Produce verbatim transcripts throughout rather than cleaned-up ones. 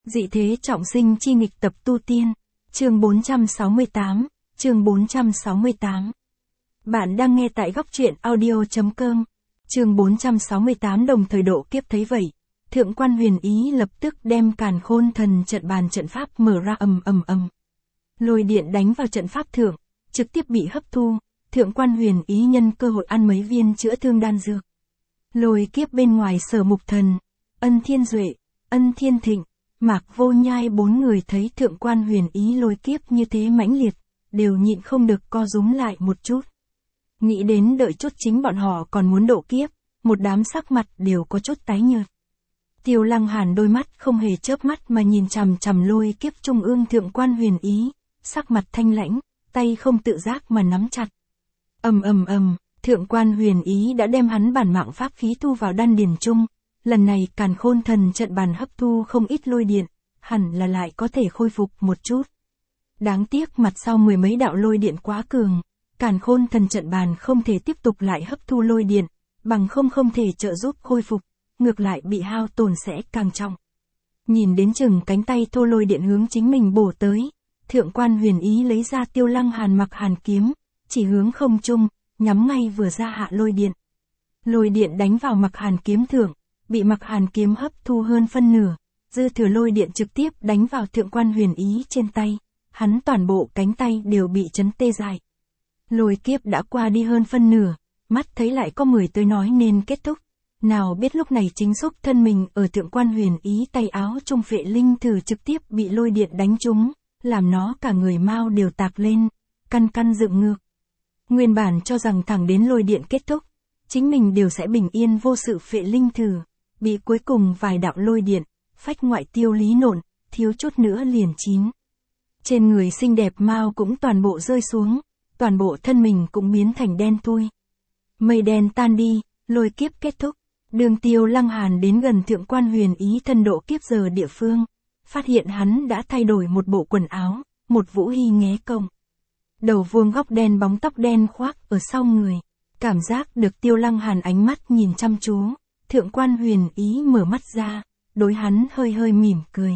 Dị thế trọng sinh chi nghịch tập tu tiên, chương bốn trăm sáu mươi tám, chương bốn trăm sáu mươi tám. Bạn đang nghe tại góc truyện audio.com, chương bốn trăm sáu mươi tám. Đồng thời độ kiếp thấy vậy, Thượng Quan Huyền Ý lập tức đem Càn Khôn Thần trận bàn trận pháp mở ra ầm ầm ầm. Lôi điện đánh vào trận pháp thượng, trực tiếp bị hấp thu, Thượng Quan Huyền Ý nhân cơ hội ăn mấy viên chữa thương đan dược. Lôi kiếp bên ngoài Sở Mục Thần, Ân Thiên Duệ, Ân Thiên Thịnh, Mạc Vô Nhai bốn người thấy Thượng Quan Huyền Ý lôi kiếp như thế mãnh liệt, đều nhịn không được co rúm lại một chút. Nghĩ đến đợi chút chính bọn họ còn muốn độ kiếp, một đám sắc mặt đều có chút tái nhợt. Tiêu Lăng Hàn đôi mắt không hề chớp mắt mà nhìn chằm chằm lôi kiếp trung ương Thượng Quan Huyền Ý, sắc mặt thanh lãnh, tay không tự giác mà nắm chặt. Ầm ầm ầm, Thượng Quan Huyền Ý đã đem hắn bản mạng pháp khí thu vào đan điền trung. Lần này Càn Khôn Thần trận bàn hấp thu không ít lôi điện, hẳn là lại có thể khôi phục một chút. Đáng tiếc mặt sau mười mấy đạo lôi điện quá cường, Càn Khôn Thần trận bàn không thể tiếp tục lại hấp thu lôi điện, bằng không không thể trợ giúp khôi phục, ngược lại bị hao tổn sẽ càng trọng. Nhìn đến chừng cánh tay thô lôi điện hướng chính mình bổ tới, Thượng Quan Huyền Ý lấy ra Tiêu Lăng Hàn mặc hàn kiếm, chỉ hướng không trung, nhắm ngay vừa ra hạ lôi điện. Lôi điện đánh vào mặc hàn kiếm thượng, bị mặc hàn kiếm hấp thu hơn phân nửa, dư thừa lôi điện trực tiếp đánh vào Thượng Quan Huyền Ý trên tay, hắn toàn bộ cánh tay đều bị chấn tê dại. Lôi kiếp đã qua đi hơn phân nửa, mắt thấy lại có mười tới nói nên kết thúc, nào biết lúc này chính xúc thân mình ở Thượng Quan Huyền Ý tay áo trung phệ linh thử trực tiếp bị lôi điện đánh trúng, làm nó cả người mau đều tạc lên, căn căn dựng ngược. Nguyên bản cho rằng thẳng đến lôi điện kết thúc, chính mình đều sẽ bình yên vô sự phệ linh thử, bị cuối cùng vài đạo lôi điện, phách ngoại tiêu lý nộn, thiếu chút nữa liền chín. Trên người xinh đẹp mau cũng toàn bộ rơi xuống, toàn bộ thân mình cũng biến thành đen thui. Mây đen tan đi, lôi kiếp kết thúc, đường Tiêu Lăng Hàn đến gần Thượng Quan Huyền Ý thân độ kiếp giờ địa phương, phát hiện hắn đã thay đổi một bộ quần áo, một vũ hy nghé công. Đầu vuông góc đen bóng tóc đen khoác ở sau người, cảm giác được Tiêu Lăng Hàn ánh mắt nhìn chăm chú. Thượng Quan Huyền Ý mở mắt ra, đối hắn hơi hơi mỉm cười.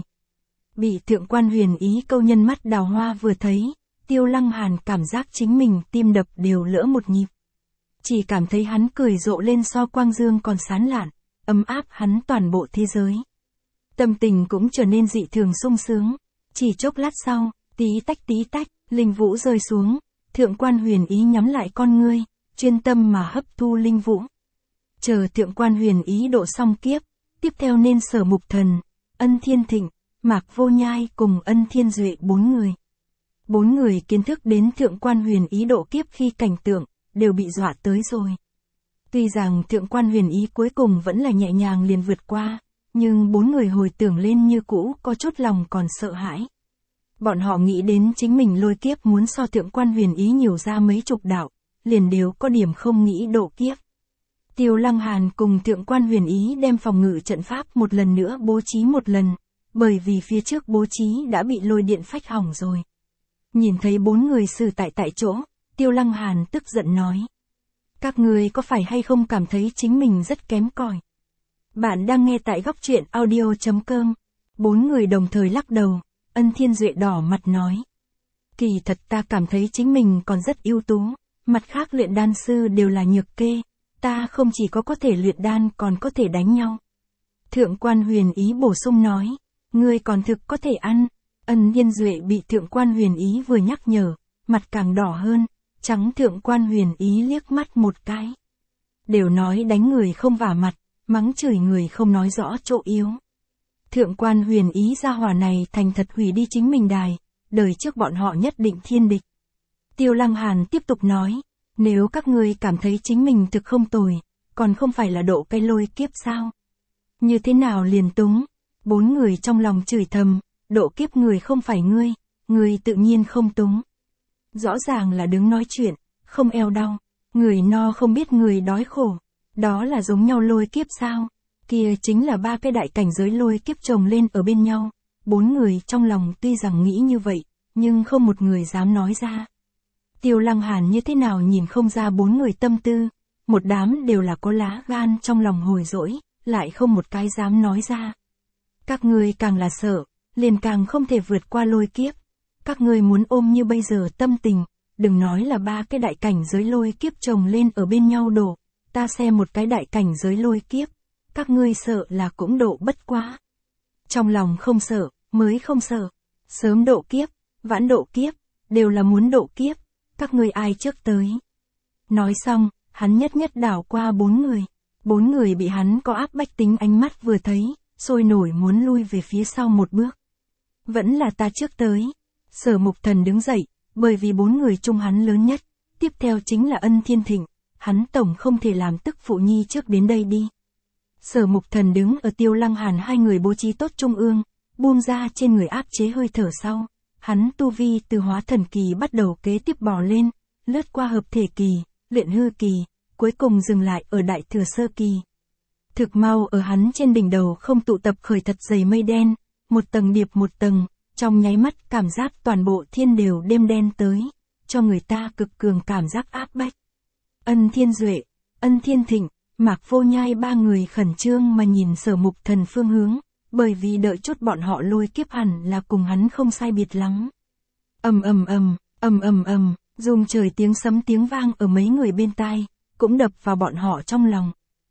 Bị Thượng Quan Huyền Ý câu nhân mắt đào hoa vừa thấy, Tiêu Lăng Hàn cảm giác chính mình tim đập đều lỡ một nhịp. Chỉ cảm thấy hắn cười rộ lên so quang dương còn sáng lạn, ấm áp hắn toàn bộ thế giới. Tâm tình cũng trở nên dị thường sung sướng. Chỉ chốc lát sau, tí tách tí tách, linh vũ rơi xuống, Thượng Quan Huyền Ý nhắm lại con ngươi, chuyên tâm mà hấp thu linh vũ. Chờ Thượng Quan Huyền Ý độ xong kiếp, tiếp theo nên Sở Mục Thần, Ân Thiên Thịnh, Mạc Vô Nhai cùng Ân Thiên Duệ bốn người. Bốn người kiến thức đến Thượng Quan Huyền Ý độ kiếp khi cảnh tượng, đều bị dọa tới rồi. Tuy rằng Thượng Quan Huyền Ý cuối cùng vẫn là nhẹ nhàng liền vượt qua, nhưng bốn người hồi tưởng lên như cũ có chút lòng còn sợ hãi. Bọn họ nghĩ đến chính mình lôi kiếp muốn so Thượng Quan Huyền Ý nhiều ra mấy chục đạo, liền đều có điểm không nghĩ độ kiếp. Tiêu Lăng Hàn cùng Thượng Quan Huyền Ý đem phòng ngự trận pháp một lần nữa bố trí một lần, bởi vì phía trước bố trí đã bị lôi điện phách hỏng rồi. Nhìn thấy bốn người xử tại tại chỗ, Tiêu Lăng Hàn tức giận nói. Các người có phải hay không cảm thấy chính mình rất kém cỏi? Bạn đang nghe tại góc truyện audio.com. Bốn người đồng thời lắc đầu, Ân Thiên Duệ đỏ mặt nói. Kỳ thật ta cảm thấy chính mình còn rất ưu tú, mặt khác luyện đan sư đều là nhược kê. Ta không chỉ có có thể luyện đan còn có thể đánh nhau. Thượng Quan Huyền Ý bổ sung nói, ngươi còn thực có thể ăn. Ân Thiên Duệ bị Thượng Quan Huyền Ý vừa nhắc nhở, mặt càng đỏ hơn, trắng Thượng Quan Huyền Ý liếc mắt một cái. Đều nói đánh người không vả mặt, mắng chửi người không nói rõ chỗ yếu. Thượng Quan Huyền Ý gia hỏa này thành thật hủy đi chính mình đài, đời trước bọn họ nhất định thiên địch. Tiêu Lăng Hàn tiếp tục nói. Nếu các ngươi cảm thấy chính mình thực không tồi, còn không phải là độ cây lôi kiếp sao? Như thế nào liền túng? Bốn người trong lòng chửi thầm, độ kiếp người không phải ngươi, ngươi tự nhiên không túng. Rõ ràng là đứng nói chuyện, không eo đau, người no không biết người đói khổ, đó là giống nhau lôi kiếp sao? Kia chính là ba cái đại cảnh giới lôi kiếp chồng lên ở bên nhau. Bốn người trong lòng tuy rằng nghĩ như vậy, nhưng không một người dám nói ra. Tiêu Lăng Hàn như thế nào nhìn không ra bốn người tâm tư, một đám đều là có lá gan trong lòng hồi dỗi, lại không một cái dám nói ra. Các ngươi càng là sợ, liền càng không thể vượt qua lôi kiếp. Các ngươi muốn ôm như bây giờ tâm tình, đừng nói là ba cái đại cảnh giới lôi kiếp chồng lên ở bên nhau đổ, ta xem một cái đại cảnh giới lôi kiếp, các ngươi sợ là cũng độ bất quá. Trong lòng không sợ, mới không sợ, sớm độ kiếp, vãn độ kiếp, đều là muốn độ kiếp, các ngươi ai trước tới. Nói xong, hắn nhất nhất đảo qua bốn người, bốn người bị hắn có áp bách tính ánh mắt vừa thấy, sôi nổi muốn lui về phía sau một bước. Vẫn là ta trước tới. Sở Mục Thần đứng dậy, bởi vì bốn người chung hắn lớn nhất, tiếp theo chính là Ân Thiên Thịnh, hắn tổng không thể làm tức phụ nhi trước đến đây đi. Sở Mục Thần đứng ở Tiêu Lăng Hàn hai người bố trí tốt trung ương, buông ra trên người áp chế hơi thở sau, hắn tu vi từ hóa thần kỳ bắt đầu kế tiếp bò lên, lướt qua hợp thể kỳ, luyện hư kỳ, cuối cùng dừng lại ở đại thừa sơ kỳ. Thực mau ở hắn trên đỉnh đầu không tụ tập khởi thật dày mây đen, một tầng điệp một tầng, trong nháy mắt cảm giác toàn bộ thiên đều đêm đen tới, cho người ta cực cường cảm giác áp bách. Ân Thiên Duệ, Ân Thiên Thịnh, Mạc Vô Nhai ba người khẩn trương mà nhìn Sở Mục Thần phương hướng, bởi vì đợi chút bọn họ lôi kiếp hẳn là cùng hắn không sai biệt lắm. Ầm ầm ầm, ầm ầm ầm, rung trời tiếng sấm tiếng vang ở mấy người bên tai, cũng đập vào bọn họ trong lòng.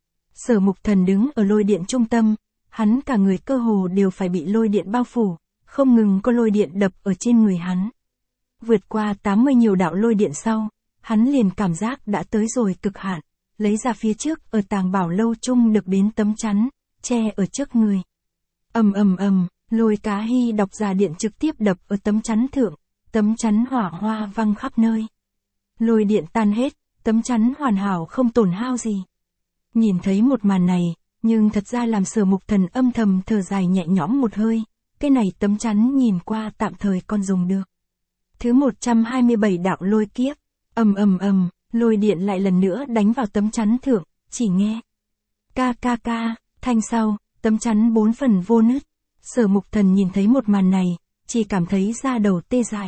Sở Mục Thần đứng ở lôi điện trung tâm, hắn cả người cơ hồ đều phải bị lôi điện bao phủ, không ngừng có lôi điện đập ở trên người hắn. Vượt qua tám mươi nhiều đạo lôi điện sau, hắn liền cảm giác đã tới rồi cực hạn, lấy ra phía trước ở tàng bảo lâu chung được đến tấm chắn, che ở trước người. Ầm ầm ầm, lôi cá hy độc giả điện trực tiếp đập ở tấm chắn thượng, tấm chắn hỏa hoa văng khắp nơi. Lôi điện tan hết, tấm chắn hoàn hảo không tổn hao gì. Nhìn thấy một màn này, nhưng thật ra làm Sở Mục Thần âm thầm thở dài nhẹ nhõm một hơi, cái này tấm chắn nhìn qua tạm thời còn dùng được. Thứ một trăm hai mươi bảy đạo lôi kiếp, ầm ầm ầm, lôi điện lại lần nữa đánh vào tấm chắn thượng, chỉ nghe ca ca ca, thanh sau, tấm chắn bốn phần vô nứt. Sở Mục Thần nhìn thấy một màn này, chỉ cảm thấy da đầu tê dại.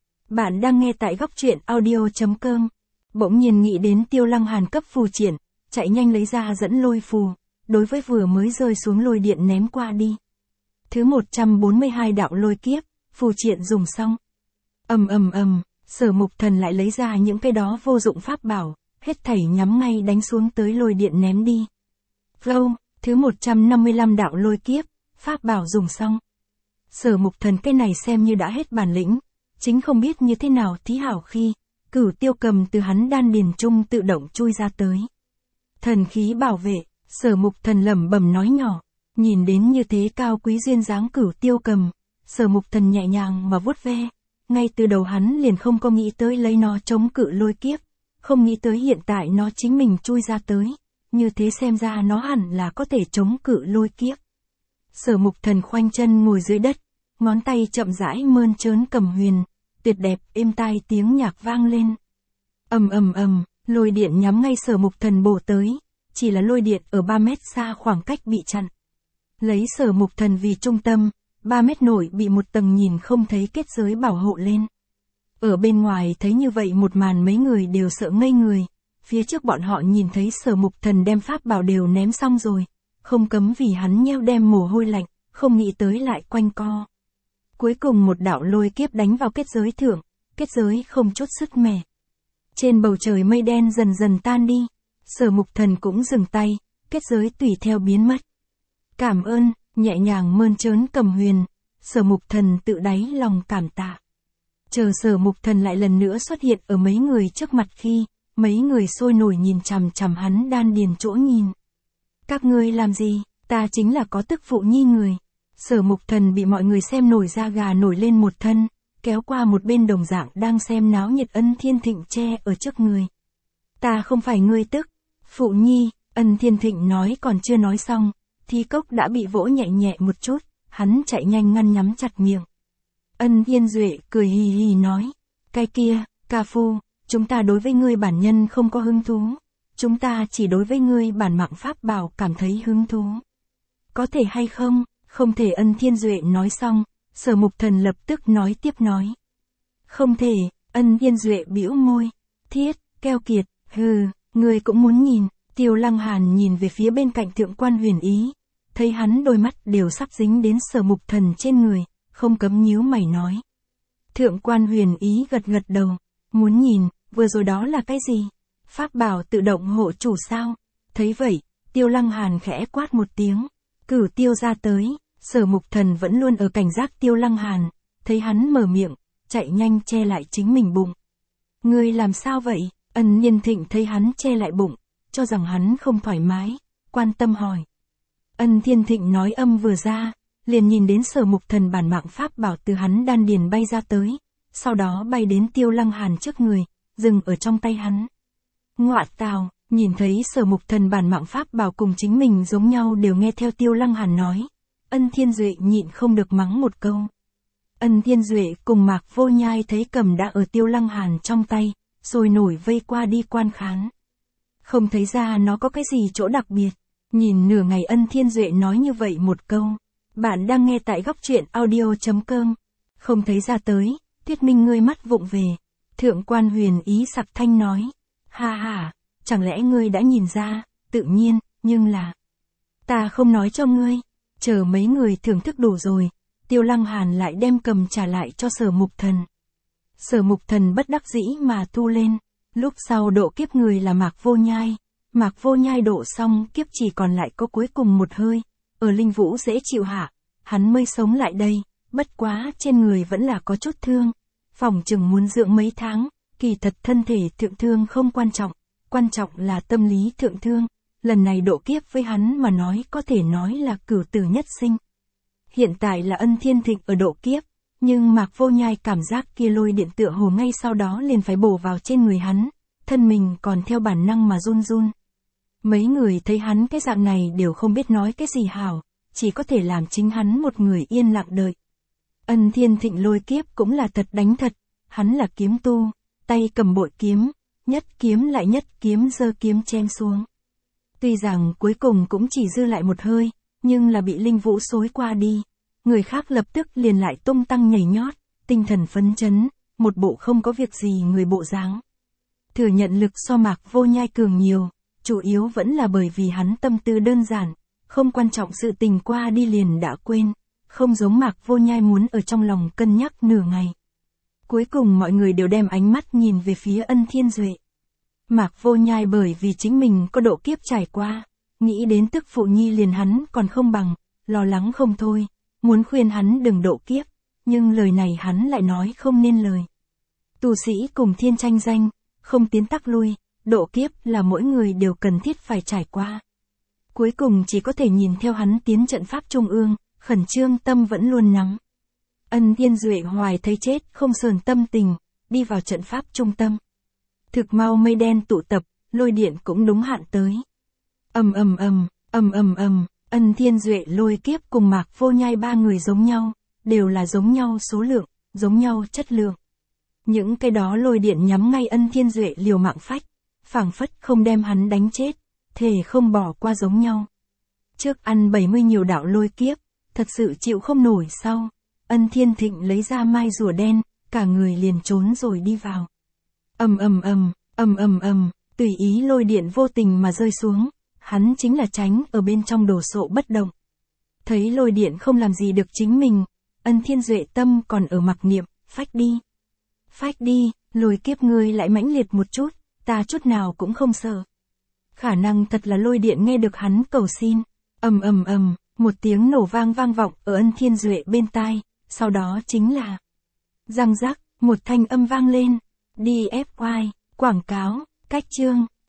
Bạn đang nghe tại góc truyện audio chấm com. Bỗng nhiên nghĩ đến Tiêu Lăng Hàn cấp phù triển, chạy nhanh lấy ra dẫn lôi phù, đối với vừa mới rơi xuống lôi điện ném qua đi. Thứ một trăm bốn mươi hai đạo lôi kiếp, phù triện dùng xong. Ầm ầm ầm, Sở Mục Thần lại lấy ra những cái đó vô dụng pháp bảo, hết thảy nhắm ngay đánh xuống tới lôi điện ném đi. Flow, thứ một trăm năm mươi lăm đạo lôi kiếp, pháp bảo dùng xong. Sở Mục Thần cái này xem như đã hết bản lĩnh, chính không biết như thế nào thí hảo khi, Cửu Tiêu Cầm từ hắn đan điền trung tự động chui ra tới. Thần khí bảo vệ, Sở Mục Thần lẩm bẩm nói nhỏ, nhìn đến như thế cao quý duyên dáng Cửu Tiêu Cầm, Sở Mục Thần nhẹ nhàng mà vuốt ve, ngay từ đầu hắn liền không có nghĩ tới lấy nó chống cự lôi kiếp, không nghĩ tới hiện tại nó chính mình chui ra tới, như thế xem ra nó hẳn là có thể chống cự lôi kiếp. Sở Mục Thần khoanh chân ngồi dưới đất, ngón tay chậm rãi mơn trớn cầm huyền, tuyệt đẹp êm tai tiếng nhạc vang lên. Ầm ầm ầm, lôi điện nhắm ngay Sở Mục Thần bổ tới, chỉ là lôi điện ở ba mét xa khoảng cách bị chặn. Lấy Sở Mục Thần vì trung tâm, ba mét nổi bị một tầng nhìn không thấy kết giới bảo hộ lên. Ở bên ngoài thấy như vậy một màn mấy người đều sợ ngây người, phía trước bọn họ nhìn thấy Sở Mục Thần đem pháp bảo đều ném xong rồi, không cấm vì hắn nheo đem mồ hôi lạnh, không nghĩ tới lại quanh co. Cuối cùng một đạo lôi kiếp đánh vào kết giới thượng, kết giới không chút sứt mẻ. Trên bầu trời mây đen dần dần tan đi, Sở Mục Thần cũng dừng tay, kết giới tùy theo biến mất. Cảm ơn, nhẹ nhàng mơn trớn cầm huyền, Sở Mục Thần tự đáy lòng cảm tạ. Chờ Sở Mục Thần lại lần nữa xuất hiện ở mấy người trước mặt khi, mấy người sôi nổi nhìn chằm chằm hắn đan điền chỗ nhìn. Các ngươi làm gì, ta chính là có tức phụ nhi người. Sở Mục Thần bị mọi người xem nổi da gà nổi lên một thân, kéo qua một bên đồng dạng đang xem náo nhiệt Ân Thiên Thịnh che ở trước người. Ta không phải ngươi tức, phụ nhi, Ân Thiên Thịnh nói còn chưa nói xong, thì cốc đã bị vỗ nhẹ nhẹ một chút, hắn chạy nhanh ngăn nhắm chặt miệng. Ân Thiên Duệ cười hì hì nói, cái kia, ca phu, chúng ta đối với ngươi bản nhân không có hứng thú, chúng ta chỉ đối với ngươi bản mạng pháp bảo cảm thấy hứng thú. Có thể hay không? Không thể. Ân Thiên Duệ nói xong, Sở Mục Thần lập tức nói tiếp nói. Không thể. Ân Thiên Duệ bĩu môi, thiết, keo kiệt, hừ, ngươi cũng muốn nhìn. Tiêu Lăng Hàn nhìn về phía bên cạnh Thượng Quan Huyền Ý, thấy hắn đôi mắt đều sắp dính đến Sở Mục Thần trên người, không cấm nhíu mày nói. Thượng quan Huyền Ý gật gật đầu, muốn nhìn, vừa rồi đó là cái gì? Pháp bảo tự động hộ chủ sao? Thấy vậy, Tiêu Lăng Hàn khẽ quát một tiếng, cử tiêu ra tới. Sở Mục Thần vẫn luôn ở cảnh giác Tiêu Lăng Hàn, thấy hắn mở miệng, chạy nhanh che lại chính mình bụng. Ngươi làm sao vậy? Ân Nhiên Thịnh thấy hắn che lại bụng, cho rằng hắn không thoải mái, quan tâm hỏi. Ân Thiên Thịnh nói âm vừa ra, liền nhìn đến Sở Mục Thần bản mạng pháp bảo từ hắn đan điền bay ra tới, sau đó bay đến Tiêu Lăng Hàn trước người, dừng ở trong tay hắn. Ngọa tào, nhìn thấy Sở Mục Thần bản mạng pháp bảo cùng chính mình giống nhau đều nghe theo Tiêu Lăng Hàn nói. Ân Thiên Duệ nhịn không được mắng một câu. Ân Thiên Duệ cùng Mạc Vô Nhai thấy cầm đã ở Tiêu Lăng Hàn trong tay, rồi nổi vây qua đi quan khán. Không thấy ra nó có cái gì chỗ đặc biệt. Nhìn nửa ngày Ân Thiên Duệ nói như vậy một câu. Bạn đang nghe tại góc truyện audio chấm com. Không thấy ra tới, Tuyết Minh ngươi mắt vụng về. Thượng quan Huyền Ý sặc thanh nói. Ha ha, chẳng lẽ ngươi đã nhìn ra? Tự nhiên, nhưng là... Ta không nói cho ngươi. Chờ mấy người thưởng thức đủ rồi, Tiêu Lăng Hàn lại đem cầm trả lại cho Sở Mục Thần. Sở Mục Thần bất đắc dĩ mà thu lên, lúc sau độ kiếp người là Mạc Vô Nhai. Mạc Vô Nhai độ xong kiếp chỉ còn lại có cuối cùng một hơi, ở Linh Vũ dễ chịu hạ, hắn mới sống lại đây, bất quá trên người vẫn là có chút thương. Phỏng chừng muốn dưỡng mấy tháng, kỳ thật thân thể thượng thương không quan trọng, quan trọng là tâm lý thượng thương. Lần này độ kiếp với hắn mà nói có thể nói là cửu tử nhất sinh. Hiện tại là Ân Thiên Thịnh ở độ kiếp, nhưng Mạc Vô Nhai cảm giác kia lôi điện tựa hồ ngay sau đó liền phải bổ vào trên người hắn, thân mình còn theo bản năng mà run run. Mấy người thấy hắn cái dạng này đều không biết nói cái gì hảo, chỉ có thể làm chính hắn một người yên lặng đợi. Ân Thiên Thịnh lôi kiếp cũng là thật đánh thật, hắn là kiếm tu, tay cầm bội kiếm, nhất kiếm lại nhất kiếm giơ kiếm chém xuống. Tuy rằng cuối cùng cũng chỉ dư lại một hơi, nhưng là bị Linh Vũ xối qua đi. Người khác lập tức liền lại tung tăng nhảy nhót, tinh thần phấn chấn, một bộ không có việc gì người bộ dáng. Thừa nhận lực so Mạc Vô Nhai cường nhiều, chủ yếu vẫn là bởi vì hắn tâm tư đơn giản, không quan trọng sự tình qua đi liền đã quên, không giống Mạc Vô Nhai muốn ở trong lòng cân nhắc nửa ngày. Cuối cùng mọi người đều đem ánh mắt nhìn về phía Ân Thiên Duệ. Mạc Vô Nhai bởi vì chính mình có độ kiếp trải qua, nghĩ đến tức phụ nhi liền hắn còn không bằng, lo lắng không thôi, muốn khuyên hắn đừng độ kiếp, nhưng lời này hắn lại nói không nên lời. Tu sĩ cùng thiên tranh danh, không tiến tắc lui, độ kiếp là mỗi người đều cần thiết phải trải qua. Cuối cùng chỉ có thể nhìn theo hắn tiến trận pháp trung ương, khẩn trương tâm vẫn luôn nắm. Ân Thiên Duệ hoài thấy chết không sờn tâm tình, đi vào trận pháp trung tâm. Thực mau mây đen tụ tập, lôi điện cũng đúng hạn tới. Ầm ầm ầm, ầm ầm ầm, Ân Thiên Duệ lôi kiếp cùng Mạc Vô Nhai ba người giống nhau, đều là giống nhau số lượng, giống nhau chất lượng. Những cái đó lôi điện nhắm ngay Ân Thiên Duệ liều mạng phách, phảng phất không đem hắn đánh chết, thề không bỏ qua giống nhau. Trước ăn bảy mươi nhiều đạo lôi kiếp, thật sự chịu không nổi sau, Ân Thiên Thịnh lấy ra mai rùa đen, cả người liền trốn rồi đi vào. Ầm ầm ầm, ầm ầm ầm, tùy ý lôi điện vô tình mà rơi xuống, hắn chính là tránh ở bên trong đồ sộ bất động. Thấy lôi điện không làm gì được chính mình, Ân Thiên Duệ tâm còn ở mặc niệm, phách đi. Phách đi, lôi kiếp ngươi lại mãnh liệt một chút, ta chút nào cũng không sợ. Khả năng thật là lôi điện nghe được hắn cầu xin. Ầm ầm ầm, một tiếng nổ vang vang vọng ở Ân Thiên Duệ bên tai, sau đó chính là răng rắc, một thanh âm vang lên. đê ép i, quảng cáo, cách chương.